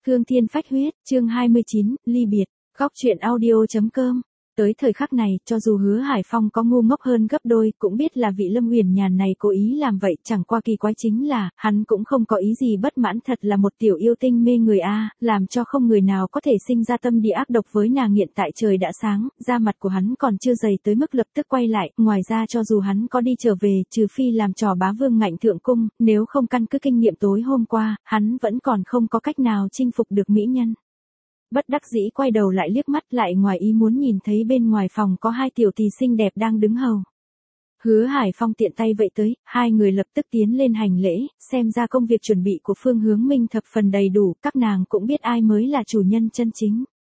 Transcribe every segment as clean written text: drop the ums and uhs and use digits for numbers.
Cương Thiên Phách Huyết, chương 29, ly biệt, góc truyện audio.com. Tới thời khắc này, cho dù Hứa Hải Phong có ngu ngốc hơn gấp đôi, cũng biết là vị Lâm Uyển Nhàn này cố ý làm vậy, chẳng qua kỳ quái chính là, hắn cũng không có ý gì bất mãn, thật là một tiểu yêu tinh mê người a, làm cho không người nào có thể sinh ra tâm địa ác độc với nàng. Hiện tại trời đã sáng, da mặt của hắn còn chưa dày tới mức lập tức quay lại, ngoài ra cho dù hắn có đi trở về, trừ phi làm trò bá vương ngạnh thượng cung, nếu không căn cứ kinh nghiệm tối hôm qua, hắn vẫn còn không có cách nào chinh phục được mỹ nhân. Bất đắc dĩ quay đầu lại liếc mắt, lại ngoài ý muốn nhìn thấy bên ngoài phòng có hai tiểu tỷ xinh đẹp đang đứng hầu. Hứa Hải Phong tiện tay vậy tới, hai người lập tức tiến lên hành lễ, xem ra công việc chuẩn bị của Phương Hướng Minh thập phần đầy đủ, các nàng cũng biết ai mới là chủ nhân chân chính.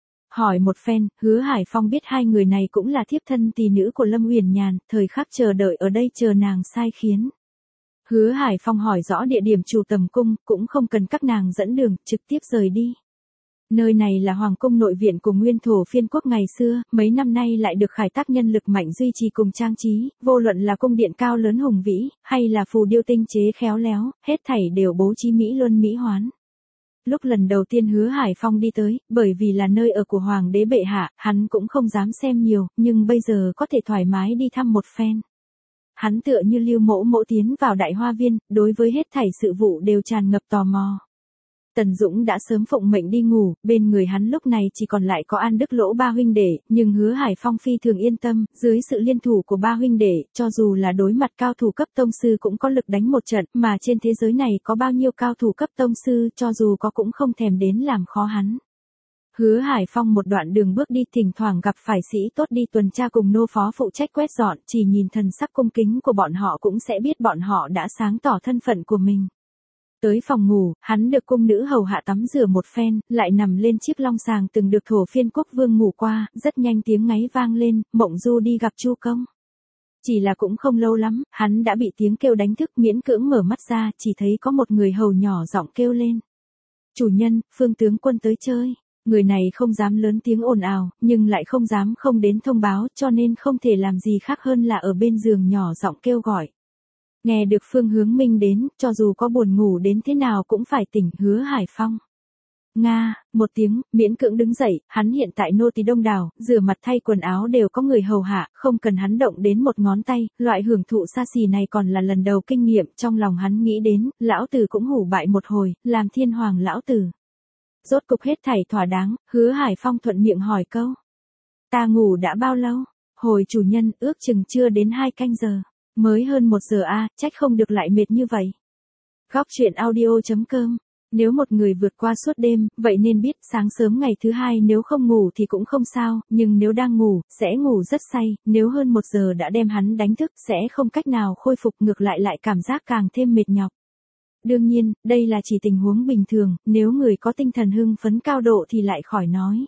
Hỏi một phen, Hứa Hải Phong biết hai người này cũng là thiếp thân tỳ nữ của Lâm Uyển Nhàn, thời khắc chờ đợi ở đây chờ nàng sai khiến. Hứa Hải Phong hỏi rõ địa điểm chủ tầm cung, cũng không cần các nàng dẫn đường, trực tiếp rời đi. Nơi này là hoàng cung nội viện của nguyên thổ phiên quốc ngày xưa, mấy năm nay lại được khai thác nhân lực mạnh duy trì cùng trang trí, vô luận là cung điện cao lớn hùng vĩ, hay là phù điêu tinh chế khéo léo, hết thảy đều bố trí mỹ luân mỹ hoán. Lúc lần đầu tiên Hứa Hải Phong đi tới, bởi vì là nơi ở của hoàng đế bệ hạ, hắn cũng không dám xem nhiều, nhưng bây giờ có thể thoải mái đi thăm một phen. Hắn tựa như Lưu Mỗ Mỗ tiến vào đại hoa viên, đối với hết thảy sự vụ đều tràn ngập tò mò. Tần Dũng đã sớm phụng mệnh đi ngủ, bên người hắn lúc này chỉ còn lại có An Đức Lỗ ba huynh đệ, nhưng Hứa Hải Phong phi thường yên tâm, dưới sự liên thủ của ba huynh đệ, cho dù là đối mặt cao thủ cấp tông sư cũng có lực đánh một trận, mà trên thế giới này có bao nhiêu cao thủ cấp tông sư, cho dù có cũng không thèm đến làm khó hắn. Hứa Hải Phong một đoạn đường bước đi, thỉnh thoảng gặp phải sĩ tốt đi tuần tra cùng nô phó phụ trách quét dọn, chỉ nhìn thần sắc cung kính của bọn họ cũng sẽ biết bọn họ đã sáng tỏ thân phận của mình. Tới phòng ngủ, hắn được cung nữ hầu hạ tắm rửa một phen, lại nằm lên chiếc long sàng từng được thổ phiên quốc vương ngủ qua, rất nhanh tiếng ngáy vang lên, Mộng Du đi gặp Chu Công. Chỉ là cũng không lâu lắm, hắn đã bị tiếng kêu đánh thức, miễn cưỡng mở mắt ra, chỉ thấy có một người hầu nhỏ giọng kêu lên. Chủ nhân, Phương tướng quân tới chơi. Người này không dám lớn tiếng ồn ào, nhưng lại không dám không đến thông báo, cho nên không thể làm gì khác hơn là ở bên giường nhỏ giọng kêu gọi. Nghe được Phương Hướng Minh đến, cho dù có buồn ngủ đến thế nào cũng phải tỉnh. Hứa Hải Phong. Nga, một tiếng, miễn cưỡng đứng dậy, hắn hiện tại nô tỳ đông đảo, rửa mặt thay quần áo đều có người hầu hạ, không cần hắn động đến một ngón tay, loại hưởng thụ xa xỉ này còn là lần đầu kinh nghiệm, trong lòng hắn nghĩ đến, lão tử cũng hủ bại một hồi, làm thiên hoàng lão tử. Rốt cục hết thảy thỏa đáng, Hứa Hải Phong thuận miệng hỏi câu. Ta ngủ đã bao lâu? Hồi chủ nhân, ước chừng chưa đến 2 canh giờ. Mới hơn 1 giờ trách không được lại mệt như vậy. Góc truyện audio.com. Nếu một người vượt qua suốt đêm, vậy nên biết sáng sớm ngày thứ hai nếu không ngủ thì cũng không sao, nhưng nếu đang ngủ, sẽ ngủ rất say, nếu hơn 1 giờ đã đem hắn đánh thức, sẽ không cách nào khôi phục, ngược lại cảm giác càng thêm mệt nhọc. Đương nhiên, đây là chỉ tình huống bình thường, nếu người có tinh thần hưng phấn cao độ thì lại khỏi nói.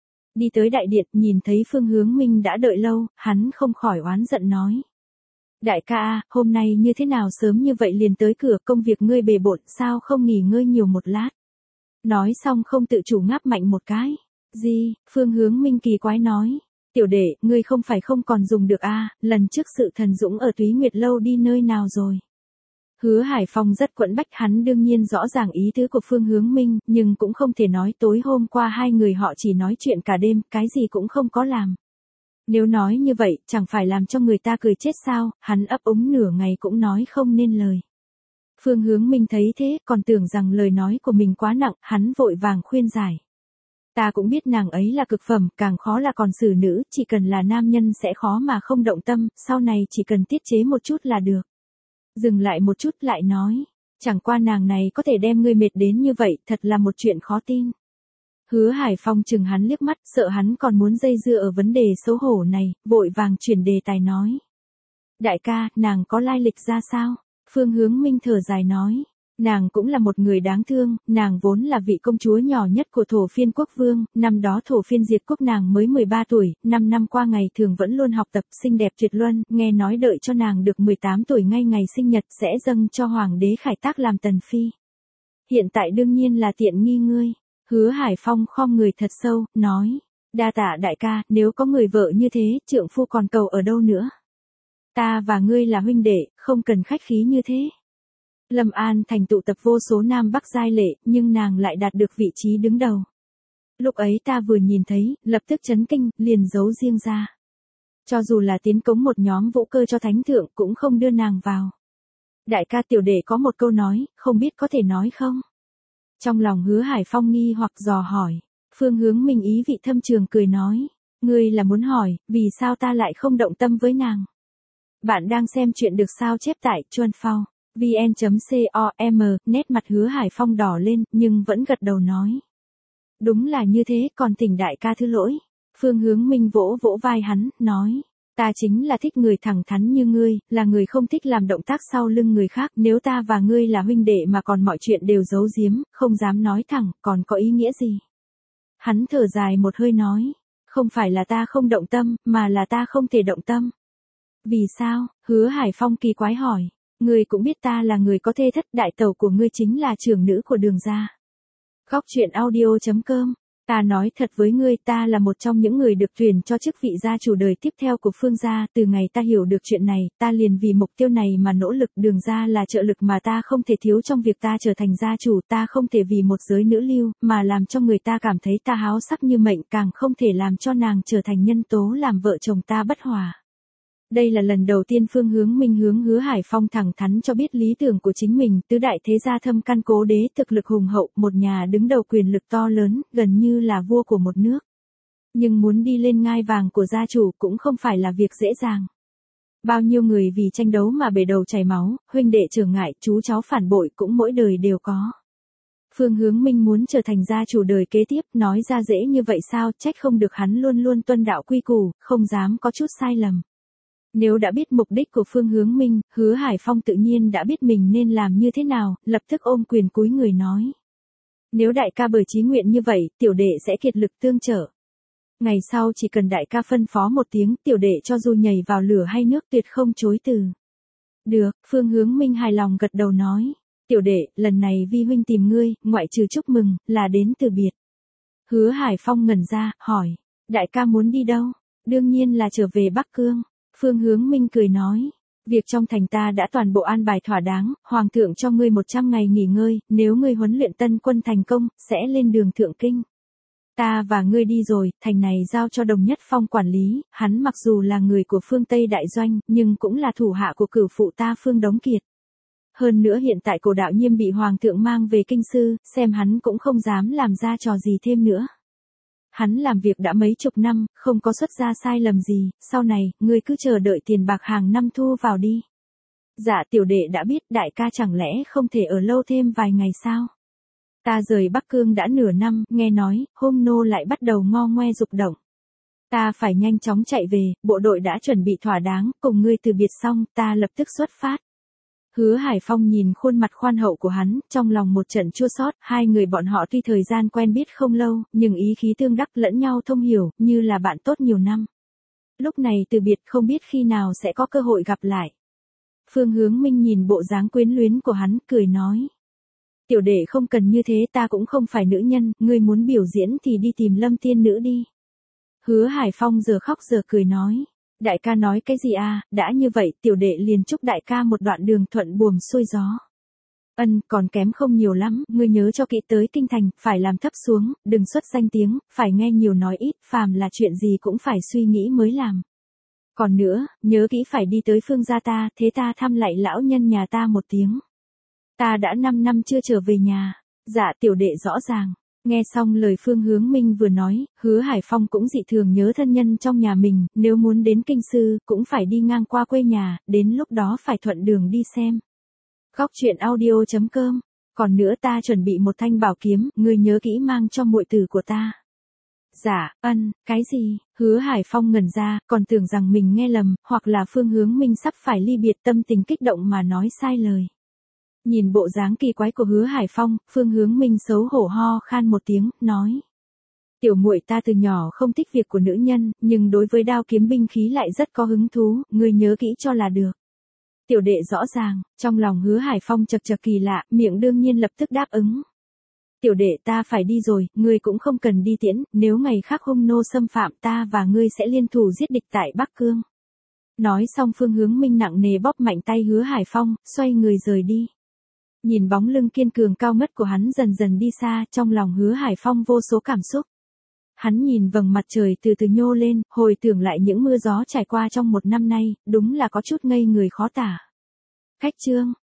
Đi tới đại điện, nhìn thấy Phương Hướng Minh đã đợi lâu, hắn không khỏi oán giận nói. Đại ca, hôm nay như thế nào sớm như vậy liền tới cửa, công việc ngươi bề bộn, sao không nghỉ ngơi nhiều một lát? Nói xong không tự chủ ngáp mạnh một cái. Gì? Phương Hướng Minh kỳ quái nói. Tiểu đệ, ngươi không phải không còn dùng được lần trước sự thần dũng ở Túy Nguyệt Lâu đi nơi nào rồi? Hứa Hải Phong rất quẫn bách, hắn đương nhiên rõ ràng ý tứ của Phương Hướng Minh, nhưng cũng không thể nói tối hôm qua hai người họ chỉ nói chuyện cả đêm, cái gì cũng không có làm. Nếu nói như vậy, chẳng phải làm cho người ta cười chết sao, hắn ấp úng nửa ngày cũng nói không nên lời. Phương Hướng Minh thấy thế, còn tưởng rằng lời nói của mình quá nặng, hắn vội vàng khuyên giải. Ta cũng biết nàng ấy là cực phẩm, càng khó là còn xử nữ, chỉ cần là nam nhân sẽ khó mà không động tâm, sau này chỉ cần tiết chế một chút là được. Dừng lại một chút lại nói, chẳng qua nàng này có thể đem ngươi mệt đến như vậy, thật là một chuyện khó tin. Hứa Hải Phong chừng hắn liếc mắt, sợ hắn còn muốn dây dưa ở vấn đề xấu hổ này, vội vàng chuyển đề tài nói. Đại ca, nàng có lai lịch ra sao? Phương Hướng Minh thở dài nói. Nàng cũng là một người đáng thương, nàng vốn là vị công chúa nhỏ nhất của thổ phiên quốc vương, năm đó thổ phiên diệt quốc nàng mới 13 tuổi, 5 năm qua ngày thường vẫn luôn học tập, xinh đẹp tuyệt luân, nghe nói đợi cho nàng được 18 tuổi ngay ngày sinh nhật sẽ dâng cho hoàng đế khải tác làm tần phi. Hiện tại đương nhiên là tiện nghi ngươi. Hứa Hải Phong khom người thật sâu, nói. Đa tạ đại ca, nếu có người vợ như thế, trượng phu còn cầu ở đâu nữa? Ta và ngươi là huynh đệ, không cần khách khí như thế. Lâm An thành tụ tập vô số nam bắc giai lệ, nhưng nàng lại đạt được vị trí đứng đầu. Lúc ấy ta vừa nhìn thấy, lập tức chấn kinh, liền giấu riêng ra. Cho dù là tiến cống một nhóm vũ cơ cho thánh thượng cũng không đưa nàng vào. Đại ca tiểu đệ có một câu nói, không biết có thể nói không? Trong lòng Hứa Hải Phong nghi hoặc dò hỏi. Phương Hướng Minh ý vị thâm trường cười nói. Ngươi là muốn hỏi, vì sao ta lại không động tâm với nàng? Bạn đang xem chuyện được sao chép tại Chuan Phao, vn.com, nét mặt Hứa Hải Phong đỏ lên, nhưng vẫn gật đầu nói. Đúng là như thế, còn thỉnh đại ca thứ lỗi. Phương Hướng Minh vỗ vỗ vai hắn, nói. Ta chính là thích người thẳng thắn như ngươi, là người không thích làm động tác sau lưng người khác. Nếu ta và ngươi là huynh đệ mà còn mọi chuyện đều giấu giếm, không dám nói thẳng, còn có ý nghĩa gì? Hắn thở dài một hơi nói. Không phải là ta không động tâm, mà là ta không thể động tâm. Vì sao? Hứa Hải Phong kỳ quái hỏi. Ngươi cũng biết ta là người có thê thất, đại tẩu của ngươi chính là trưởng nữ của Đường gia. Góc truyện audio.com. Ta nói thật với ngươi, ta là một trong những người được tuyển cho chức vị gia chủ đời tiếp theo của Phương gia. Từ ngày ta hiểu được chuyện này, ta liền vì mục tiêu này mà nỗ lực. Đường gia là trợ lực mà ta không thể thiếu trong việc ta trở thành gia chủ. Ta không thể vì một giới nữ lưu, mà làm cho người ta cảm thấy ta háo sắc như mệnh, càng không thể làm cho nàng trở thành nhân tố làm vợ chồng ta bất hòa. Đây là lần đầu tiên Phương Hướng Minh hướng Hứa Hải Phong thẳng thắn cho biết lý tưởng của chính mình, tứ đại thế gia thâm căn cố đế, thực lực hùng hậu, một nhà đứng đầu quyền lực to lớn, gần như là vua của một nước. Nhưng muốn đi lên ngai vàng của gia chủ cũng không phải là việc dễ dàng. Bao nhiêu người vì tranh đấu mà bể đầu chảy máu, huynh đệ trở ngại, chú cháu phản bội cũng mỗi đời đều có. Phương Hướng Minh muốn trở thành gia chủ đời kế tiếp, nói ra dễ như vậy sao, trách không được hắn luôn luôn tuân đạo quy củ, không dám có chút sai lầm. Nếu đã biết mục đích của Phương Hướng Minh, Hứa Hải Phong tự nhiên đã biết mình nên làm như thế nào, lập tức ôm quyền cúi người nói. Nếu đại ca bởi chí nguyện như vậy, tiểu đệ sẽ kiệt lực tương trợ. Ngày sau chỉ cần đại ca phân phó một tiếng, tiểu đệ cho dù nhảy vào lửa hay nước tuyệt không chối từ. Được, Phương Hướng Minh hài lòng gật đầu nói. Tiểu đệ, lần này vi huynh tìm ngươi, ngoại trừ chúc mừng, là đến từ biệt. Hứa Hải Phong ngẩn ra, hỏi. Đại ca muốn đi đâu? Đương nhiên là trở về Bắc Cương. Phương Hướng Minh cười nói, việc trong thành ta đã toàn bộ an bài thỏa đáng, hoàng thượng cho ngươi 100 ngày nghỉ ngơi, nếu ngươi huấn luyện tân quân thành công, sẽ lên đường thượng kinh. Ta và ngươi đi rồi, thành này giao cho Đồng Nhất Phong quản lý, hắn mặc dù là người của phương Tây Đại Doanh, nhưng cũng là thủ hạ của cửu phụ ta Phương Đống Kiệt. Hơn nữa hiện tại Cổ Đạo Nhiêm bị hoàng thượng mang về kinh sư, xem hắn cũng không dám làm ra trò gì thêm nữa. Hắn làm việc đã mấy chục năm, không có xuất ra sai lầm gì, sau này, ngươi cứ chờ đợi tiền bạc hàng năm thu vào đi. Dạ tiểu đệ đã biết, đại ca chẳng lẽ không thể ở lâu thêm vài ngày sao? Ta rời Bắc Cương đã nửa năm, nghe nói, hôm nô lại bắt đầu ngo ngoe dục động. Ta phải nhanh chóng chạy về, bộ đội đã chuẩn bị thỏa đáng, cùng ngươi từ biệt xong, ta lập tức xuất phát. Hứa Hải Phong nhìn khuôn mặt khoan hậu của hắn, trong lòng một trận chua xót, hai người bọn họ tuy thời gian quen biết không lâu, nhưng ý khí tương đắc lẫn nhau thông hiểu, như là bạn tốt nhiều năm. Lúc này từ biệt không biết khi nào sẽ có cơ hội gặp lại. Phương Hướng Minh nhìn bộ dáng quyến luyến của hắn, cười nói. Tiểu đệ không cần như thế, ta cũng không phải nữ nhân, ngươi muốn biểu diễn thì đi tìm Lâm tiên nữ đi. Hứa Hải Phong giờ khóc giờ cười nói. Đại ca nói cái gì à, đã như vậy, tiểu đệ liền chúc đại ca một đoạn đường thuận buồm xuôi gió. Ân, còn kém không nhiều lắm, ngươi nhớ cho kỹ tới kinh thành, phải làm thấp xuống, đừng xuất danh tiếng, phải nghe nhiều nói ít, phàm là chuyện gì cũng phải suy nghĩ mới làm. Còn nữa, nhớ kỹ phải đi tới Phương gia ta, thế ta thăm lại lão nhân nhà ta một tiếng. Ta đã 5 năm chưa trở về nhà. Dạ tiểu đệ rõ ràng. Nghe xong lời Phương Hướng Minh vừa nói, Hứa Hải Phong cũng dị thường nhớ thân nhân trong nhà mình, nếu muốn đến kinh sư, cũng phải đi ngang qua quê nhà, đến lúc đó phải thuận đường đi xem. Góc truyện audio.com. Còn nữa ta chuẩn bị một thanh bảo kiếm, ngươi nhớ kỹ mang cho muội tử của ta. Dạ, ân, cái gì? Hứa Hải Phong ngẩn ra, còn tưởng rằng mình nghe lầm, hoặc là Phương Hướng Minh sắp phải ly biệt, tâm tình kích động mà nói sai lời. Nhìn bộ dáng kỳ quái của Hứa Hải Phong, Phương Hướng Minh xấu hổ ho khan một tiếng, nói. Tiểu muội ta từ nhỏ không thích việc của nữ nhân, nhưng đối với đao kiếm binh khí lại rất có hứng thú, ngươi nhớ kỹ cho là được. Tiểu đệ rõ ràng, trong lòng Hứa Hải Phong chật chật kỳ lạ, miệng đương nhiên lập tức đáp ứng. Tiểu đệ ta phải đi rồi, ngươi cũng không cần đi tiễn, nếu ngày khác hung nô xâm phạm ta và ngươi sẽ liên thủ giết địch tại Bắc Cương. Nói xong Phương Hướng Minh nặng nề bóp mạnh tay Hứa Hải Phong, xoay người rời đi. Nhìn bóng lưng kiên cường cao ngất của hắn dần dần đi xa, trong lòng Hứa Hải Phong vô số cảm xúc. Hắn nhìn vầng mặt trời từ từ nhô lên, hồi tưởng lại những mưa gió trải qua trong một năm nay, đúng là có chút ngây người khó tả. Khách chương.